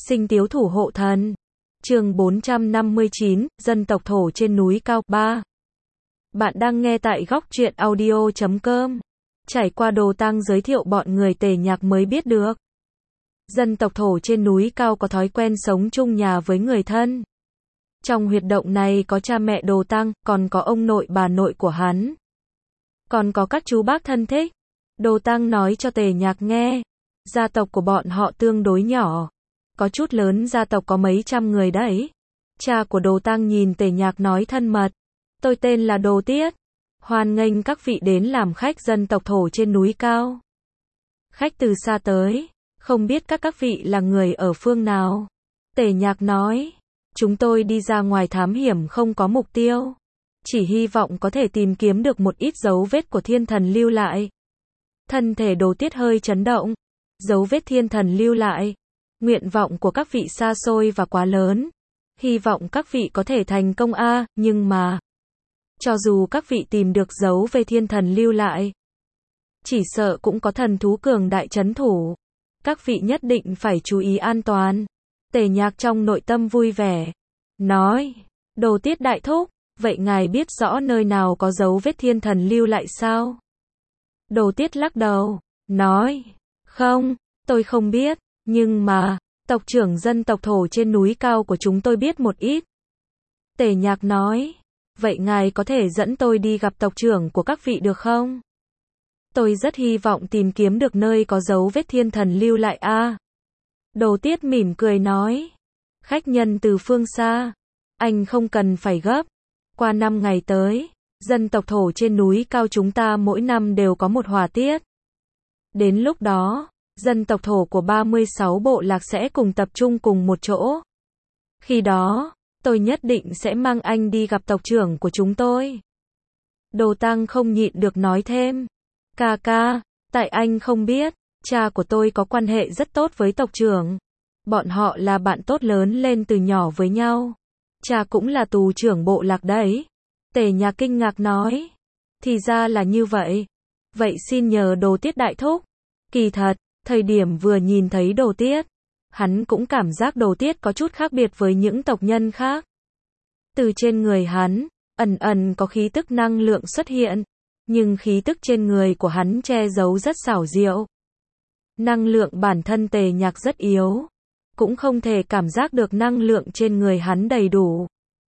Sinh tiếu thủ hộ thần. Chương 459, dân tộc thổ trên núi cao 3. Bạn đang nghe tại góc truyện audio.com. Trải qua Đồ Tăng giới thiệu bọn người Tề Nhạc mới biết được. Dân tộc thổ trên núi cao có thói quen sống chung nhà với người thân. Trong huyệt động này có cha mẹ Đồ Tăng, còn có ông nội bà nội của hắn. Còn có các chú bác thân thích. Đồ Tăng nói cho Tề Nhạc nghe. Gia tộc của bọn họ tương đối nhỏ. Có chút lớn, gia tộc có mấy trăm người đấy. Cha của Đồ Tăng nhìn Tề Nhạc nói thân mật. Tôi tên là Đồ Tiết. Hoan nghênh các vị đến làm khách dân tộc thổ trên núi cao. Khách từ xa tới. Không biết các vị là người ở phương nào? Tề Nhạc nói. Chúng tôi đi ra ngoài thám hiểm không có mục tiêu. Chỉ hy vọng có thể tìm kiếm được một ít dấu vết của thiên thần lưu lại. Thân thể Đồ Tiết hơi chấn động. Dấu vết thiên thần lưu lại. Nguyện vọng của các vị xa xôi và quá lớn. Hy vọng các vị có thể thành công nhưng mà cho dù các vị tìm được dấu về thiên thần lưu lại, chỉ sợ cũng có thần thú cường đại trấn thủ. Các vị nhất định phải chú ý an toàn. Tề Nhạc trong nội tâm vui vẻ. Nói, Đồ Tiết đại thúc, vậy ngài biết rõ nơi nào có dấu vết thiên thần lưu lại sao? Đồ Tiết lắc đầu, nói, không, tôi không biết, nhưng mà, tộc trưởng dân tộc thổ trên núi cao của chúng tôi biết một ít. Tề Nhạc nói, vậy ngài có thể dẫn tôi đi gặp tộc trưởng của các vị được không? Tôi rất hy vọng tìm kiếm được nơi có dấu vết thiên thần lưu lại Đồ Tiết mỉm cười nói, khách nhân từ phương xa, anh không cần phải gấp. Qua 5 ngày tới, dân tộc thổ trên núi cao chúng ta mỗi năm đều có một hỏa tiết. Đến lúc đó, dân tộc thổ của 36 bộ lạc sẽ cùng tập trung cùng một chỗ. Khi đó, tôi nhất định sẽ mang anh đi gặp tộc trưởng của chúng tôi. Đồ Tăng không nhịn được nói thêm. Ca, tại anh không biết, cha của tôi có quan hệ rất tốt với tộc trưởng. Bọn họ là bạn tốt lớn lên từ nhỏ với nhau. Cha cũng là tù trưởng bộ lạc đấy. Tề Nhạc kinh ngạc nói. Thì ra là như vậy. Vậy xin nhờ Đồ Tiết đại thúc. Kỳ thật, thời điểm vừa nhìn thấy Đồ Tiết, hắn cũng cảm giác Đồ Tiết có chút khác biệt với những tộc nhân khác. Từ trên người hắn, ẩn có khí tức năng lượng xuất hiện, nhưng khí tức trên người của hắn che giấu rất xảo diệu. Năng lượng bản thân Tề Nhạc rất yếu, cũng không thể cảm giác được năng lượng trên người hắn đầy đủ.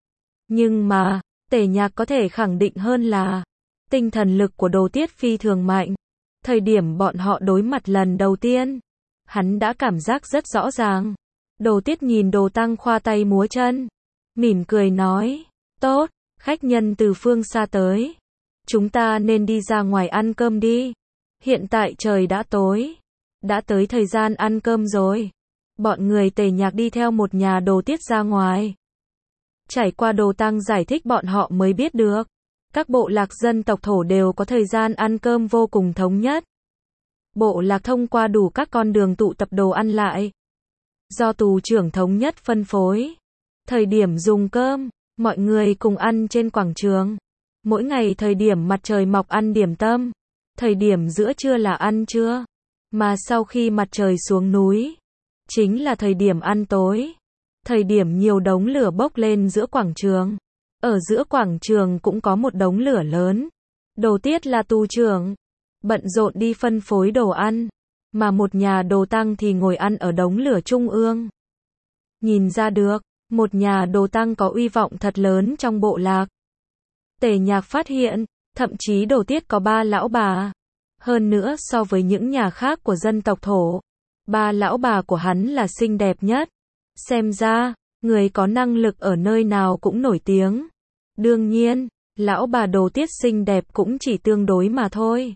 Nhưng mà, Tề Nhạc có thể khẳng định hơn là, tinh thần lực của Đồ Tiết phi thường mạnh. Thời điểm bọn họ đối mặt lần đầu tiên, hắn đã cảm giác rất rõ ràng. Đồ Tiết nhìn Đồ Tăng khoa tay múa chân, mỉm cười nói, tốt, khách nhân từ phương xa tới. Chúng ta nên đi ra ngoài ăn cơm đi. Hiện tại trời đã tối, đã tới thời gian ăn cơm rồi. Bọn người Tề Nhạc đi theo một nhà Đồ Tiết ra ngoài. Trải qua Đồ Tăng giải thích bọn họ mới biết được. Các bộ lạc dân tộc thổ đều có thời gian ăn cơm vô cùng thống nhất. Bộ lạc thông qua đủ các con đường tụ tập đồ ăn lại. Do tù trưởng thống nhất phân phối. Thời điểm dùng cơm, mọi người cùng ăn trên quảng trường. Mỗi ngày thời điểm mặt trời mọc ăn điểm tâm. Thời điểm giữa trưa là ăn trưa. Mà sau khi mặt trời xuống núi, chính là thời điểm ăn tối. Thời điểm nhiều đống lửa bốc lên giữa quảng trường. Ở giữa quảng trường cũng có một đống lửa lớn. Đồ Tiết là tù trưởng, bận rộn đi phân phối đồ ăn, mà một nhà Đồ Tăng thì ngồi ăn ở đống lửa trung ương. Nhìn ra được, một nhà Đồ Tăng có uy vọng thật lớn trong bộ lạc. Tề Nhạc phát hiện, thậm chí Đồ Tiết có 3 lão bà. Hơn nữa so với những nhà khác của dân tộc thổ, 3 lão bà của hắn là xinh đẹp nhất. Xem ra, người có năng lực ở nơi nào cũng nổi tiếng. Đương nhiên, lão bà Đồ Tiết xinh đẹp cũng chỉ tương đối mà thôi.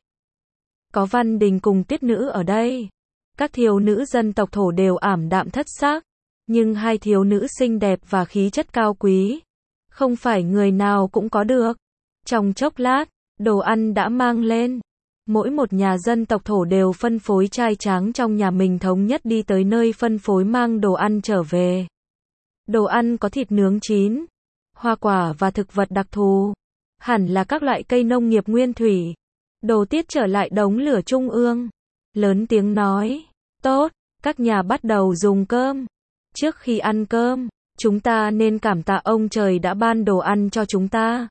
Có Văn Đình cùng Tuyết Nữ ở đây. Các thiếu nữ dân tộc thổ đều ảm đạm thất sắc. Nhưng hai thiếu nữ xinh đẹp và khí chất cao quý, không phải người nào cũng có được. Trong chốc lát, đồ ăn đã mang lên. Mỗi một nhà dân tộc thổ đều phân phối trai tráng trong nhà mình thống nhất đi tới nơi phân phối mang đồ ăn trở về. Đồ ăn có thịt nướng chín, hoa quả và thực vật đặc thù. Hẳn là các loại cây nông nghiệp nguyên thủy. Đồ Tiết trở lại đống lửa trung ương. Lớn tiếng nói, tốt, các nhà bắt đầu dùng cơm. Trước khi ăn cơm, chúng ta nên cảm tạ ông trời đã ban đồ ăn cho chúng ta.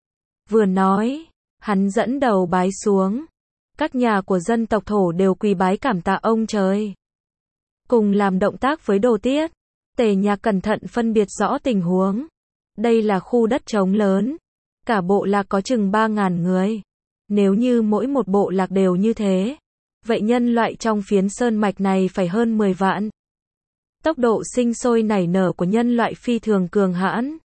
Vừa nói, hắn dẫn đầu bái xuống. Các nhà của dân tộc Thổ đều quỳ bái cảm tạ ông trời. Cùng làm động tác với Đồ Tiết. Tề Nhạc cẩn thận phân biệt rõ tình huống. Đây là khu đất trống lớn. Cả bộ lạc có chừng 3.000 người. Nếu như mỗi một bộ lạc đều như thế, vậy nhân loại trong phiến sơn mạch này phải hơn 10 vạn. Tốc độ sinh sôi nảy nở của nhân loại phi thường cường hãn.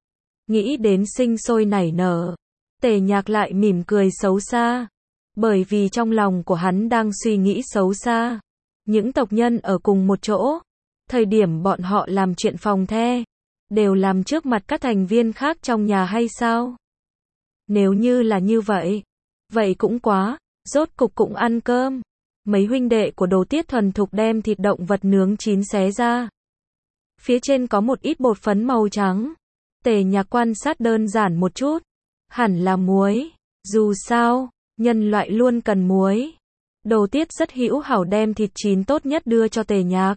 Nghĩ đến sinh sôi nảy nở, Tề Nhạc lại mỉm cười xấu xa. Bởi vì trong lòng của hắn đang suy nghĩ xấu xa. Những tộc nhân ở cùng một chỗ, thời điểm bọn họ làm chuyện phòng the, đều làm trước mặt các thành viên khác trong nhà hay sao? Nếu như là như vậy, vậy cũng quá, rốt cục cũng ăn cơm. Mấy huynh đệ của Đồ Tiết thuần thục đem thịt động vật nướng chín xé ra. Phía trên có một ít bột phấn màu trắng. Tề Nhạc quan sát đơn giản một chút. Hẳn là muối. Dù sao, nhân loại luôn cần muối. Đồ Tiết rất hữu hảo đem thịt chín tốt nhất đưa cho Tề Nhạc.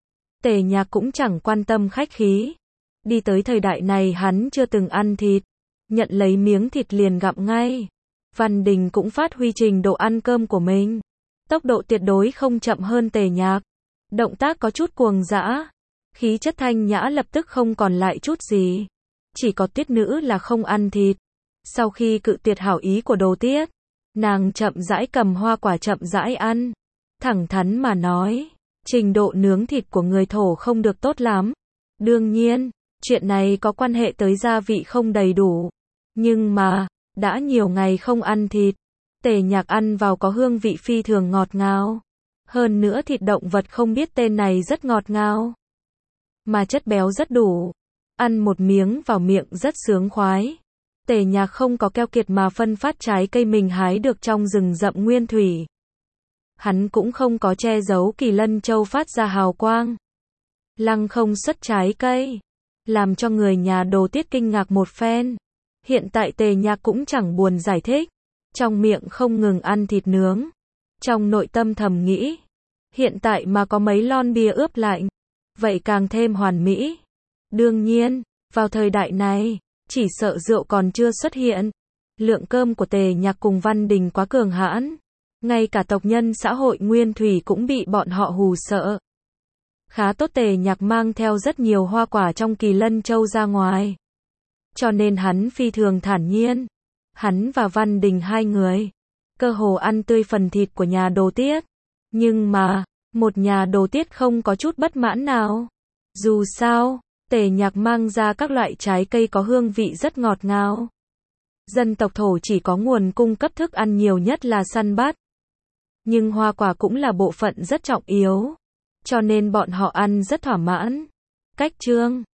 Tề Nhạc cũng chẳng quan tâm khách khí. Đi tới thời đại này hắn chưa từng ăn thịt. Nhận lấy miếng thịt liền gặm ngay. Văn Đình cũng phát huy trình độ ăn cơm của mình. Tốc độ tuyệt đối không chậm hơn Tề Nhạc. Động tác có chút cuồng dã. Khí chất thanh nhã lập tức không còn lại chút gì. Chỉ có Tuyết nữ là không ăn thịt. Sau khi cự tuyệt hảo ý của Đồ Tiết, nàng chậm rãi cầm hoa quả chậm rãi ăn. Thẳng thắn mà nói, trình độ nướng thịt của người Thổ không được tốt lắm. Đương nhiên, chuyện này có quan hệ tới gia vị không đầy đủ. Nhưng mà, đã nhiều ngày không ăn thịt, Tề Nhạc ăn vào có hương vị phi thường ngọt ngào. Hơn nữa thịt động vật không biết tên này rất ngọt ngào. Mà chất béo rất đủ. Ăn một miếng vào miệng rất sướng khoái. Tề Nhạc không có keo kiệt mà phân phát trái cây mình hái được trong rừng rậm nguyên thủy. Hắn cũng không có che giấu Kỳ Lân Châu phát ra hào quang. Lăng không xuất trái cây. Làm cho người nhà Đồ Tiết kinh ngạc một phen. Hiện tại Tề Nhạc cũng chẳng buồn giải thích. Trong miệng không ngừng ăn thịt nướng. Trong nội tâm thầm nghĩ. Hiện tại mà có mấy lon bia ướp lạnh. Vậy càng thêm hoàn mỹ. Đương nhiên, vào thời đại này, chỉ sợ rượu còn chưa xuất hiện. Lượng cơm của Tề Nhạc cùng Văn Đình quá cường hãn. Ngay cả tộc nhân xã hội nguyên thủy cũng bị bọn họ hù sợ. Khá tốt Tề Nhạc mang theo rất nhiều hoa quả trong Kỳ Lân Châu ra ngoài. Cho nên hắn phi thường thản nhiên. Hắn và Văn Đình hai người, cơ hồ ăn tươi phần thịt của nhà Đồ Tiết. Nhưng mà, một nhà Đồ Tiết không có chút bất mãn nào. Dù sao, Tề Nhạc mang ra các loại trái cây có hương vị rất ngọt ngào. Dân tộc Thổ chỉ có nguồn cung cấp thức ăn nhiều nhất là săn bắt. Nhưng hoa quả cũng là bộ phận rất trọng yếu. Cho nên bọn họ ăn rất thỏa mãn. Cách chương